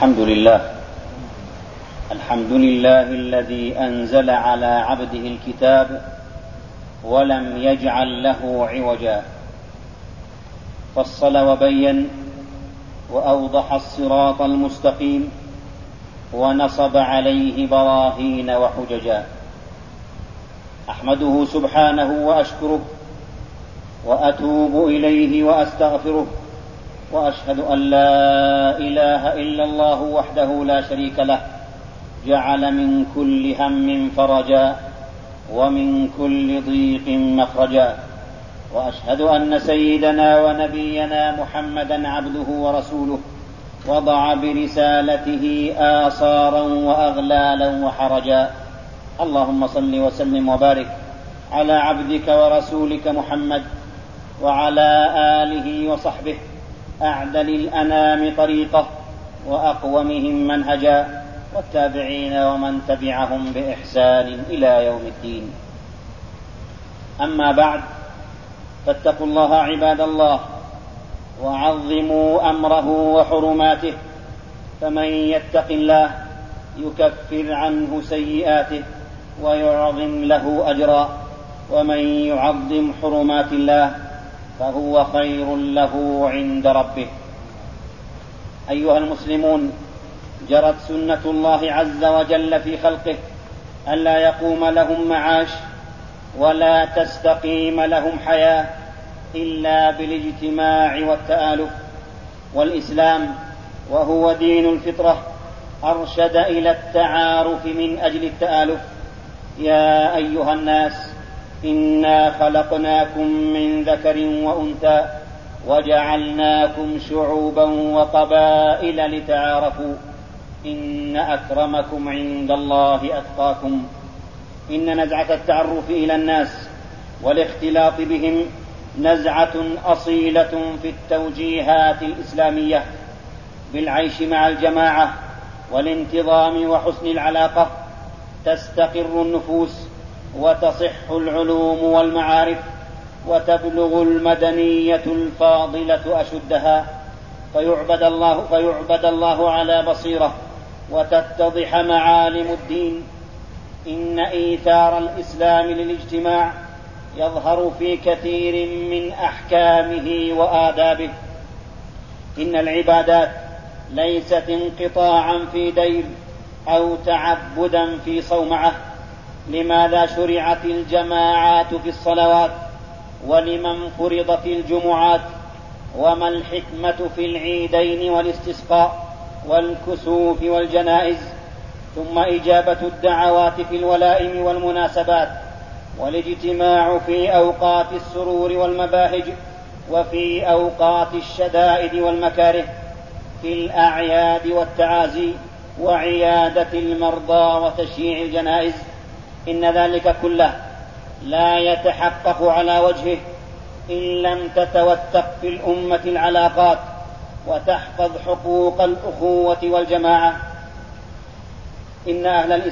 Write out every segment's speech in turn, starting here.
الحمد لله الذي أنزل على عبده الكتاب ولم يجعل له عوجا، فصل وبين وأوضح الصراط المستقيم ونصب عليه براهين وحججا. أحمده سبحانه وأشكره وأتوب إليه وأستغفره، وأشهد أن لا إله إلا الله وحده لا شريك له، جعل من كل هم فرجا ومن كل ضيق مخرجا. وأشهد أن سيدنا ونبينا محمدا عبده ورسوله، وضع برسالته آثارا وأغلالا وحرجا. اللهم صل وسلم وبارك على عبدك ورسولك محمد وعلى آله وصحبه، أعدل الأنام طريقه وأقومهم منهجا، والتابعين ومن تبعهم بإحسان إلى يوم الدين. أما بعد، فاتقوا الله عباد الله، وعظموا أمره وحرماته، فمن يتق الله يكفر عنه سيئاته ويعظم له أجرا، ومن يعظم حرمات الله فهو خير له عند ربه. أيها المسلمون، جرت سنة الله عز وجل في خلقه ألا يقوم لهم معاش ولا تستقيم لهم حياة إلا بالاجتماع والتآلف، والإسلام وهو دين الفطرة أرشد إلى التعارف من أجل التآلف. يا أيها الناس، إنا خلقناكم من ذكر وأنثى وجعلناكم شعوبا وقبائل لتعارفوا، إن أكرمكم عند الله أتقاكم. إن نزعة التعرف إلى الناس والاختلاط بهم نزعة أصيلة في التوجيهات الإسلامية بالعيش مع الجماعة والانتظام وحسن العلاقة، تستقر النفوس وتصح العلوم والمعارف، وتبلغ المدنية الفاضلة أشدها، فيعبد الله على بصيرة، وتتضح معالم الدين. إن إيثار الإسلام للاجتماع يظهر في كثير من أحكامه وآدابه. إن العبادات ليست انقطاعا في دير أو تعبدا في صومعة. لماذا شرعت الجماعات في الصلوات؟ ولمن فرضت الجمعات؟ وما الحكمة في العيدين والاستسقاء والكسوف والجنائز؟ ثم إجابة الدعوات في الولائم والمناسبات، والاجتماع في أوقات السرور والمباهج، وفي أوقات الشدائد والمكاره، في الأعياد والتعازي، وعيادة المرضى وتشييع الجنائز. إن ذلك كله لا يتحقق على وجهه إن لم تتوثق في الأمة العلاقات وتحفظ حقوق الأخوة والجماعة. إن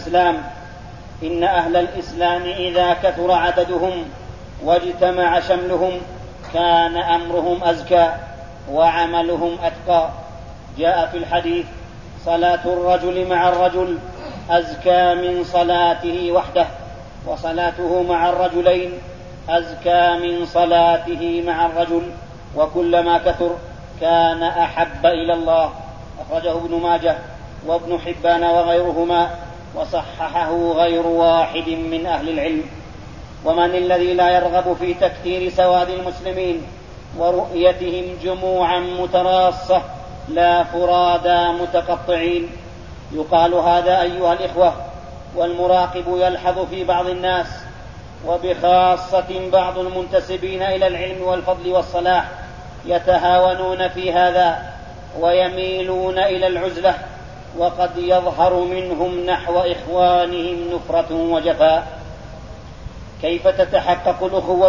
أهل الإسلام إذا كثر عددهم واجتمع شملهم كان أمرهم أزكى وعملهم أتقى. جاء في الحديث: صلاة الرجل مع الرجل أزكى من صلاته وحده، وصلاته مع الرجلين أزكى من صلاته مع الرجل، وكلما كثر كان أحب إلى الله. أخرجه ابن ماجه وابن حبان وغيرهما، وصححه غير واحد من أهل العلم. ومن الذي لا يرغب في تكثير سواد المسلمين ورؤيتهم جموعا متراصة لا فرادى متقطعين؟ يقال هذا أيها الإخوة، والمراقب يلحظ في بعض الناس، وبخاصة بعض المنتسبين إلى العلم والفضل والصلاح، يتهاونون في هذا ويميلون إلى العزلة، وقد يظهر منهم نحو إخوانهم نفرة وجفاء. كيف تتحقق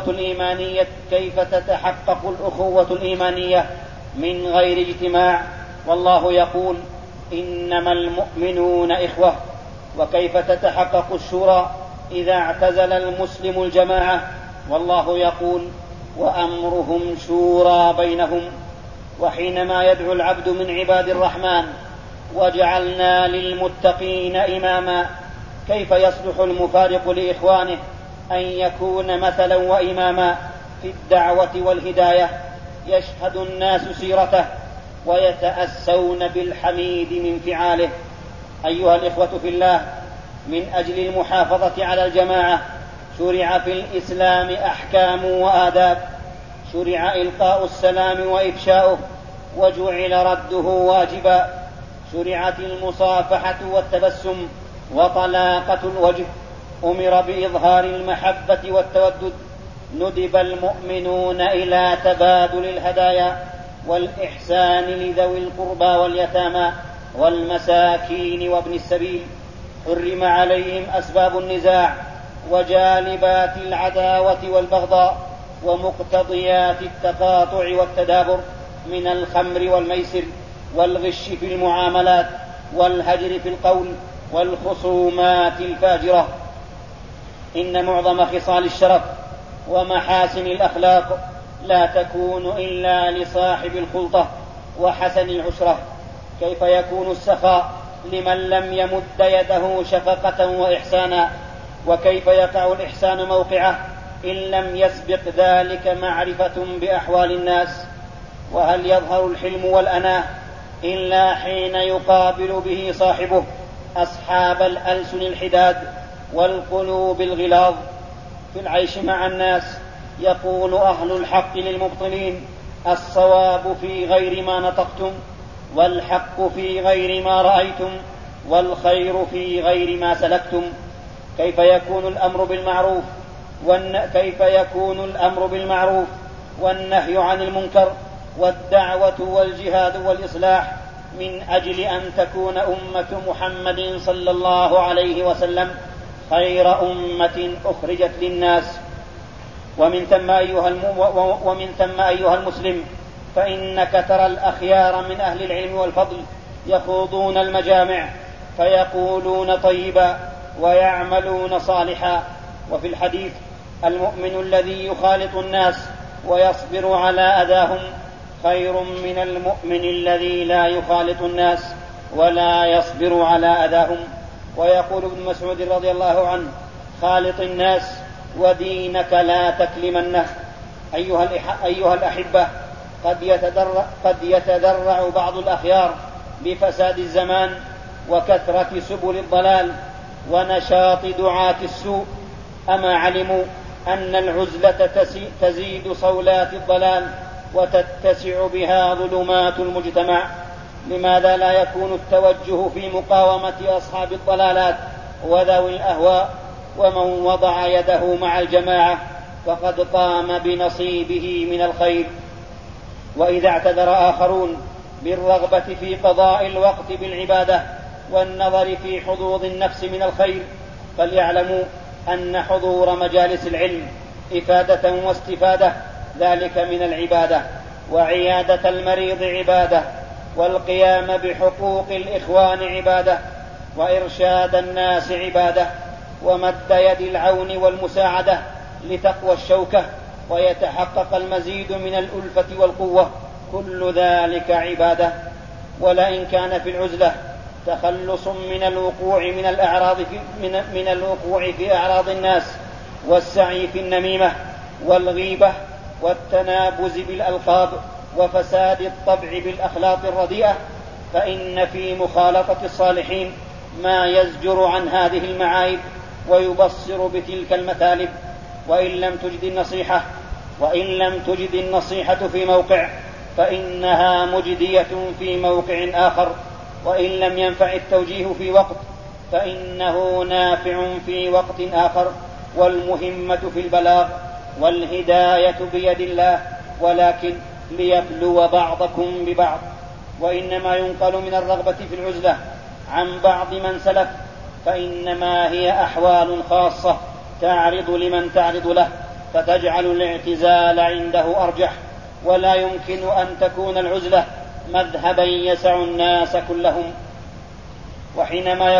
الأخوة الإيمانية من غير اجتماع؟ والله يقول: إنما المؤمنون إخوة. وكيف تتحقق الشورى إذا اعتزل المسلم الجماعة؟ والله يقول: وأمرهم شورى بينهم. وحينما يدعو العبد من عباد الرحمن وجعلنا للمتقين إماما. كيف يصلح المفارق لإخوانه أن يكون مثلا وإماما في الدعوة والهداية؟ يشهد الناس سيرته ويتأسون بالحميد من فعاله. أيها الإخوة في الله، من أجل المحافظة على الجماعة شرع في الإسلام أحكام وآداب. شرع إلقاء السلام وإفشاؤه، وجعل رده واجبا. شرعت المصافحة والتبسم وطلاقة الوجه. أمر بإظهار المحبة والتودد. ندب المؤمنون إلى تبادل الهدايا والإحسان لذوي القربى واليتامى والمساكين وابن السبيل. حرم عليهم أسباب النزاع وجالبات العداوة والبغضاء ومقتضيات التقاطع والتدابر من الخمر والميسر والغش في المعاملات والهجر في القول والخصومات الفاجرة. إن معظم خصال الشرف ومحاسن الأخلاق لا تكون إلا لصاحب الخلطة وحسن العشرة. كيف يكون السخاء لمن لم يمد يده شفقة وإحسانا؟ وكيف يقع الإحسان موقعه إن لم يسبق ذلك معرفة بأحوال الناس؟ وهل يظهر الحلم والأناه إلا حين يقابل به صاحبه أصحاب الألسن الحداد والقلوب الغلاظ؟ في العيش مع الناس يقول أهل الحق للمبطلين: الصواب في غير ما نطقتم، والحق في غير ما رأيتم، والخير في غير ما سلكتم. كيف يكون الأمر بالمعروف والنهي عن المنكر والدعوة والجهاد والإصلاح من أجل أن تكون أمة محمد صلى الله عليه وسلم خير أمة أخرجت للناس؟ ومن ثم أيها المسلم، فإنك ترى الأخيار من أهل العلم والفضل يخوضون المجامع فيقولون طيبا ويعملون صالحا. وفي الحديث: المؤمن الذي يخالط الناس ويصبر على أذاهم خير من المؤمن الذي لا يخالط الناس ولا يصبر على أذاهم. ويقول ابن مسعود رضي الله عنه: خالط الناس ودينك لا تكلمنه. أيها الأحبة، قد يتذرع بعض الأخيار بفساد الزمان وكثرة سبل الضلال ونشاط دعاة السوء. أما علموا أن العزلة تزيد صولات الضلال وتتسع بها ظلمات المجتمع؟ لماذا لا يكون التوجه في مقاومة أصحاب الضلالات وذوي الأهواء؟ ومن وضع يده مع الجماعة فقد قام بنصيبه من الخير. وإذا اعتذر آخرون بالرغبة في قضاء الوقت بالعبادة والنظر في حظوظ النفس من الخير، فليعلموا أن حضور مجالس العلم إفادة واستفادة ذلك من العبادة، وعيادة المريض عبادة، والقيام بحقوق الإخوان عبادة، وإرشاد الناس عبادة، ومد يد العون والمساعدة لتقوى الشوكة ويتحقق المزيد من الألفة والقوة، كل ذلك عبادة. ولئن كان في العزلة تخلص من الوقوع في أعراض الناس والسعي في النميمة والغيبة والتنابز بالألقاب وفساد الطبع بالأخلاق الرديئة، فإن في مخالطة الصالحين ما يزجر عن هذه المعايب ويبصر بتلك المثالب. وإن لم تجد النصيحة في موقع فإنها مجدية في موقع آخر، وإن لم ينفع التوجيه في وقت فإنه نافع في وقت آخر. والمهمة في البلاغ والهداية بيد الله، ولكن ليبلو بعضكم ببعض. وإنما ينقل من الرغبة في العزلة عن بعض من سلف فإنما هي أحوال خاصة تعرض لمن تعرض له، فتجعل الاعتزال عنده أرجح. ولا يمكن أن تكون العزلة مذهبا يسع الناس كلهم. وحينما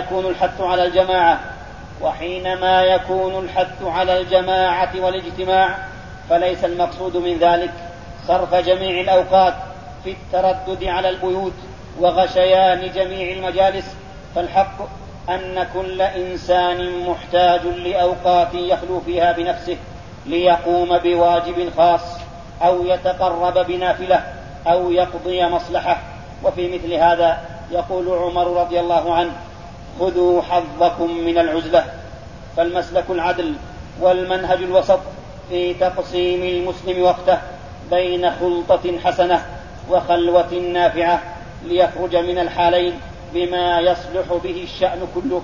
يكون الحث على الجماعة والاجتماع فليس المقصود من ذلك صرف جميع الأوقات في التردد على البيوت وغشيان جميع المجالس. فالحق أن كل إنسان محتاج لأوقات يخلو فيها بنفسه ليقوم بواجب خاص أو يتقرب بنافلة أو يقضي مصلحة. وفي مثل هذا يقول عمر رضي الله عنه: خذوا حظكم من العزلة. فالمسلك العدل والمنهج الوسط في تقسيم المسلم وقته بين خلطة حسنة وخلوة نافعة ليخرج من الحالين بما يصلح به الشأن كله.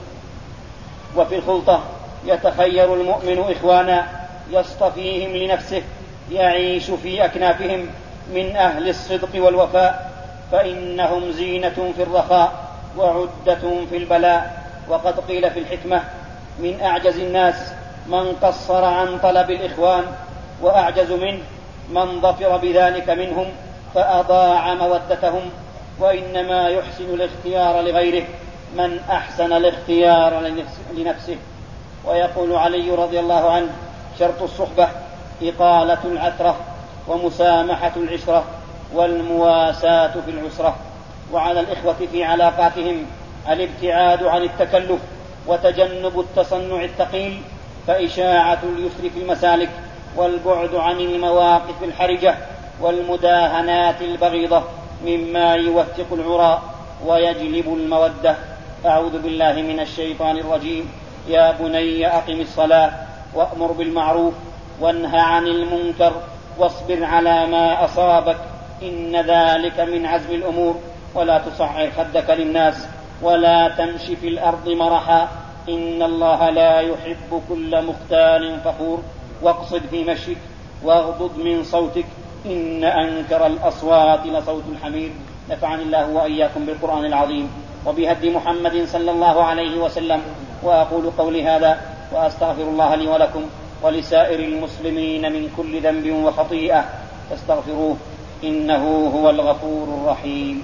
وفي الخلطة يتخير المؤمن إخوانا يصطفيهم لنفسه يعيش في أكنافهم من أهل الصدق والوفاء، فإنهم زينة في الرخاء وعدة في البلاء. وقد قيل في الحكمة: من أعجز الناس من قصر عن طلب الإخوان، وأعجز منه من ظفر بذلك منهم فأضاع مودتهم. وإنما يحسن الاختيار لغيره من أحسن الاختيار لنفسه. ويقول علي رضي الله عنه: شرط الصحبة إطالة العترة ومسامحة العشرة والمواساة في العسرة. وعلى الإخوة في علاقاتهم الابتعاد عن التكلف وتجنب التصنع الثقيل، فإشاعة اليسر في المسالك والبعد عن المواقف الحرجة والمداهنات البغيضة مما يوثق العراء ويجلب المودة. أعوذ بالله من الشيطان الرجيم. يا بني أقم الصلاة وأمر بالمعروف وانه عن المنكر واصبر على ما أصابك إن ذلك من عزم الأمور. ولا تصعر خدك للناس ولا تمش في الأرض مرحا إن الله لا يحب كل مختال فخور. واقصد في مشيك واغضض من صوتك إن أنكر الأصوات لصوت الحمير. نفعني الله وإياكم بالقرآن العظيم وبهدي محمد صلى الله عليه وسلم. وأقول قولي هذا وأستغفر الله لي ولكم ولسائر المسلمين من كل ذنب وخطيئة فاستغفروه إنه هو الغفور الرحيم.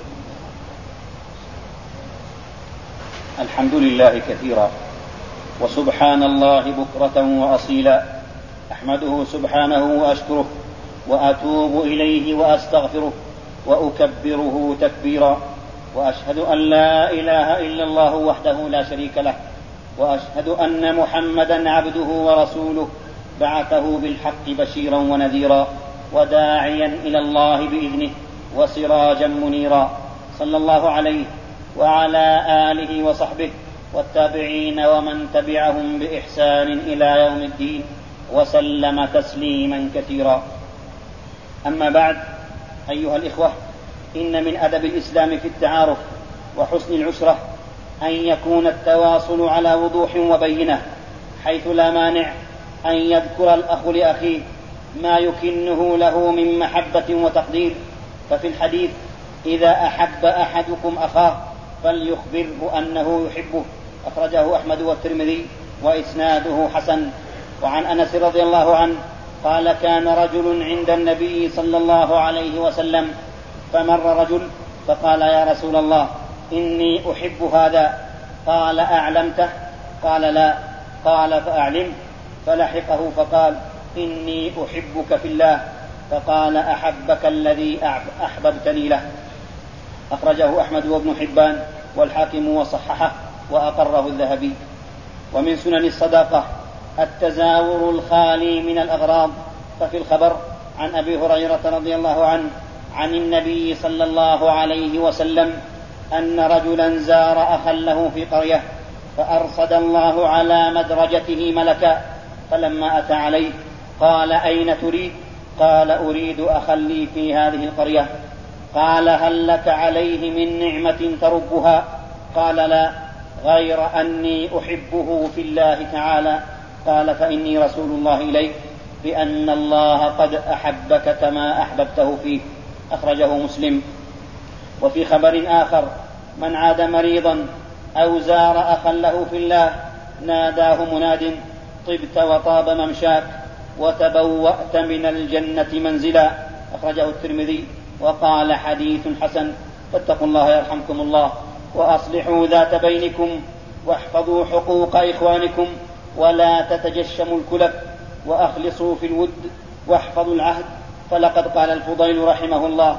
الحمد لله كثيرا وسبحان الله بكرة وأصيلا. أحمده سبحانه وأشكره وأتوب إليه وأستغفره وأكبره تكبيرا. وأشهد أن لا إله إلا الله وحده لا شريك له، وأشهد أن محمدا عبده ورسوله بعثه بالحق بشيرا ونذيرا وداعيا إلى الله بإذنه وسراجا منيرا. صلى الله عليه وعلى آله وصحبه والتابعين ومن تبعهم بإحسان إلى يوم الدين وسلم تسليما كثيرا. أما بعد، أيها الإخوة، إن من أدب الإسلام في التعارف وحسن العشرة أن يكون التواصل على وضوح وبينة، حيث لا مانع أن يذكر الأخ لأخيه ما يكنه له من محبة وتقدير. ففي الحديث: إذا أحب أحدكم أخاه فليخبره أنه يحبه. أخرجه أحمد والترمذي وإسناده حسن. وعن أنس رضي الله عنه قال: كان رجل عند النبي صلى الله عليه وسلم فمر رجل فقال: يا رسول الله إني أحب هذا. قال: أعلمته؟ قال: لا. قال: فأعلم. فلحقه فقال: إني أحبك في الله. فقال: أحبك الذي أحببتني له. أخرجه أحمد وابن حبان والحاكم وصححه وأقره الذهبي. ومن سنن الصداقة التزاور الخالي من الأغراض. ففي الخبر عن أبي هريرة رضي الله عنه عن النبي صلى الله عليه وسلم أن رجلا زار أخا له في قرية فأرصد الله على مدرجته ملكا، فلما أتى عليه قال: أين تريد؟ قال: أريد أخا لي في هذه القرية. قال: هل لك عليه من نعمة تربها؟ قال: لا، غير أني أحبه في الله تعالى. قال: فإني رسول الله إليك بأن الله قد أحبك كما أحببته فيه. أخرجه مسلم. وفي خبر آخر: من عاد مريضا أو زار أخا له في الله ناداه مناد: طبت وطاب ممشاك وتبوأت من الجنة منزلا. أخرجه الترمذي وقال: حديث حسن. فاتقوا الله يرحمكم الله، وأصلحوا ذات بينكم، واحفظوا حقوق إخوانكم، ولا تتجشموا الكلف، وأخلصوا في الود، واحفظوا العهد. فلقد قال الفضيل رحمه الله: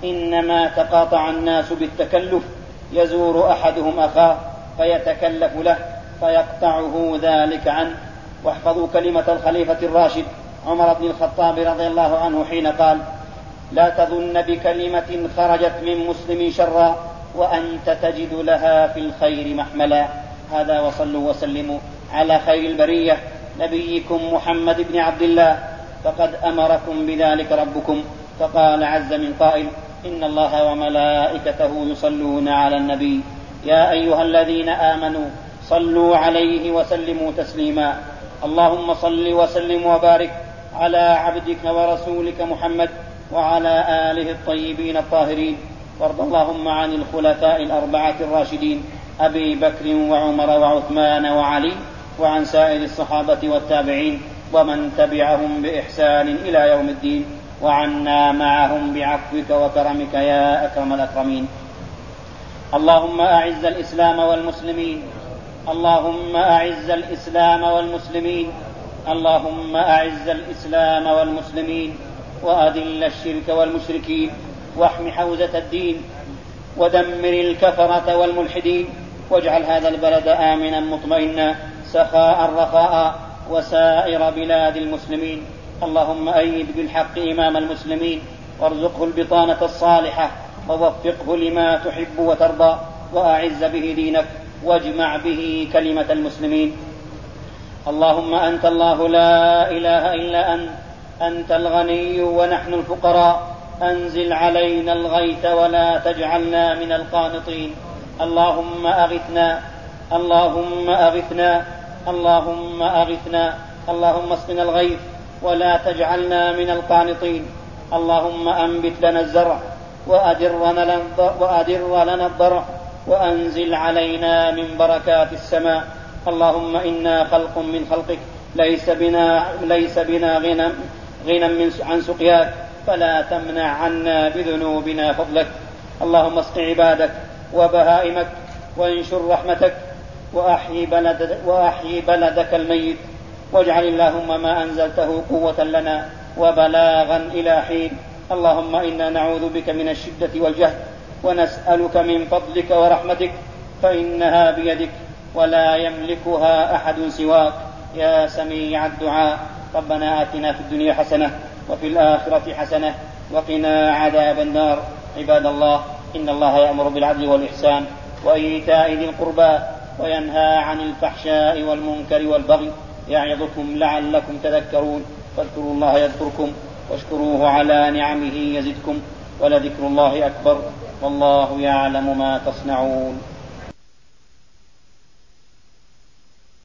إنما تقاطع الناس بالتكلف، يزور أحدهم أخاه فيتكلف له فيقطعه ذلك عنه. واحفظوا كلمة الخليفة الراشد عمر بن الخطاب رضي الله عنه حين قال: لا تظن بكلمة خرجت من مسلم شرا وأنت تجد لها في الخير محملا. هذا، وصلوا وسلموا على خير البرية نبيكم محمد بن عبد الله، فقد أمركم بذلك ربكم، فقال عز من قائل: إن الله وملائكته يصلون على النبي يا أيها الذين آمنوا صلوا عليه وسلموا تسليما. اللهم صل وسلم وبارك على عبدك ورسولك محمد وعلى آله الطيبين الطاهرين. وارض اللهم عن الخلفاء الأربعة الراشدين أبي بكر وعمر وعثمان وعلي، وعن سائر الصحابة والتابعين ومن تبعهم بإحسان إلى يوم الدين، وعنا معهم بعفوك وكرمك يا أكرم الأكرمين. اللهم أعز الإسلام والمسلمين، اللهم أعز الإسلام والمسلمين، اللهم أعز الإسلام والمسلمين، وأذل الشرك والمشركين، واحم حوزة الدين، ودمر الكفرة والملحدين، واجعل هذا البلد آمنا مطمئنا سخاء رخاء وسائر بلاد المسلمين. اللهم أيد بالحق إمام المسلمين، وارزقه البطانة الصالحة، ووفقه لما تحب وترضى، وأعز به دينك، واجمع به كلمة المسلمين. اللهم أنت الله لا إله إلا أنت الغني ونحن الفقراء، أنزل علينا الغيث ولا تجعلنا من القانطين. اللهم أغثنا، اللهم أغثنا، اللهم أغثنا، اللهم اسقنا الغيث ولا تجعلنا من القانطين. اللهم أنبت لنا الزرع وأدر لنا الضرع، وأنزل علينا من بركات السماء. اللهم إنا خلق من خلقك، ليس بنا غنى عن سقياك، فلا تمنع عنا بذنوبنا فضلك. اللهم اسق عبادك وبهائمك، وانشر رحمتك، وأحيي بلدك الميت، واجعل اللهم ما أنزلته قوة لنا وبلاغا إلى حين. اللهم إنا نعوذ بك من الشدة والجهد، ونسألك من فضلك ورحمتك، فإنها بيدك ولا يملكها أحد سواك يا سميع الدعاء. ربنا آتنا في الدنيا حسنة وفي الآخرة حسنة وقنا عذاب النار. عباد الله، إن الله يأمر بالعدل والإحسان وإيتاء ذي القربى، وينهى عن الفحشاء والمنكر والبغي، يعظكم لعلكم تذكرون. فاذكروا الله يذكركم، واشكروه على نعمه يزدكم، ولذكر الله أكبر، والله يعلم ما تصنعون.